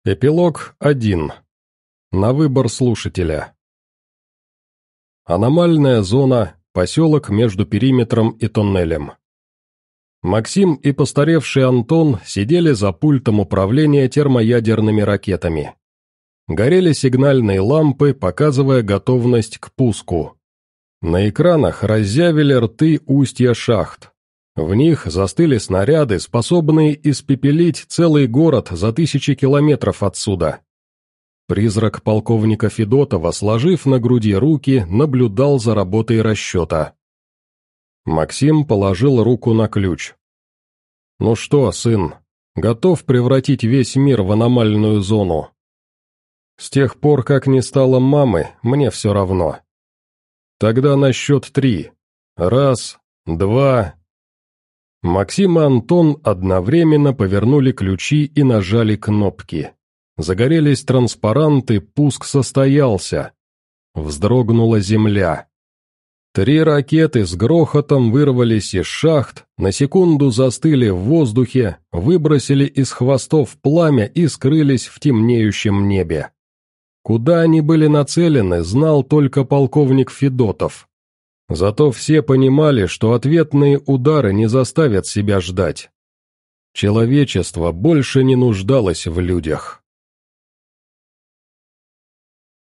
Эпилог 1. На выбор слушателя. Аномальная зона, поселок между периметром и тоннелем. Максим и постаревший Антон сидели за пультом управления термоядерными ракетами. Горели сигнальные лампы, показывая готовность к пуску. На экранах разъявили рты устья шахт. В них застыли снаряды, способные испепелить целый город за тысячи километров отсюда. Призрак полковника Федотова, сложив на груди руки, наблюдал за работой расчета. Максим положил руку на ключ. «Ну что, сын, готов превратить весь мир в аномальную зону?» «С тех пор, как не стало мамы, мне все равно». «Тогда на счет 3. 1, 2...» Максим и Антон одновременно повернули ключи и нажали кнопки. Загорелись транспаранты, пуск состоялся. Вздрогнула земля. 3 ракеты с грохотом вырвались из шахт, на секунду застыли в воздухе, выбросили из хвостов пламя и скрылись в темнеющем небе. Куда они были нацелены, знал только полковник Федотов. Зато все понимали, что ответные удары не заставят себя ждать. Человечество больше не нуждалось в людях.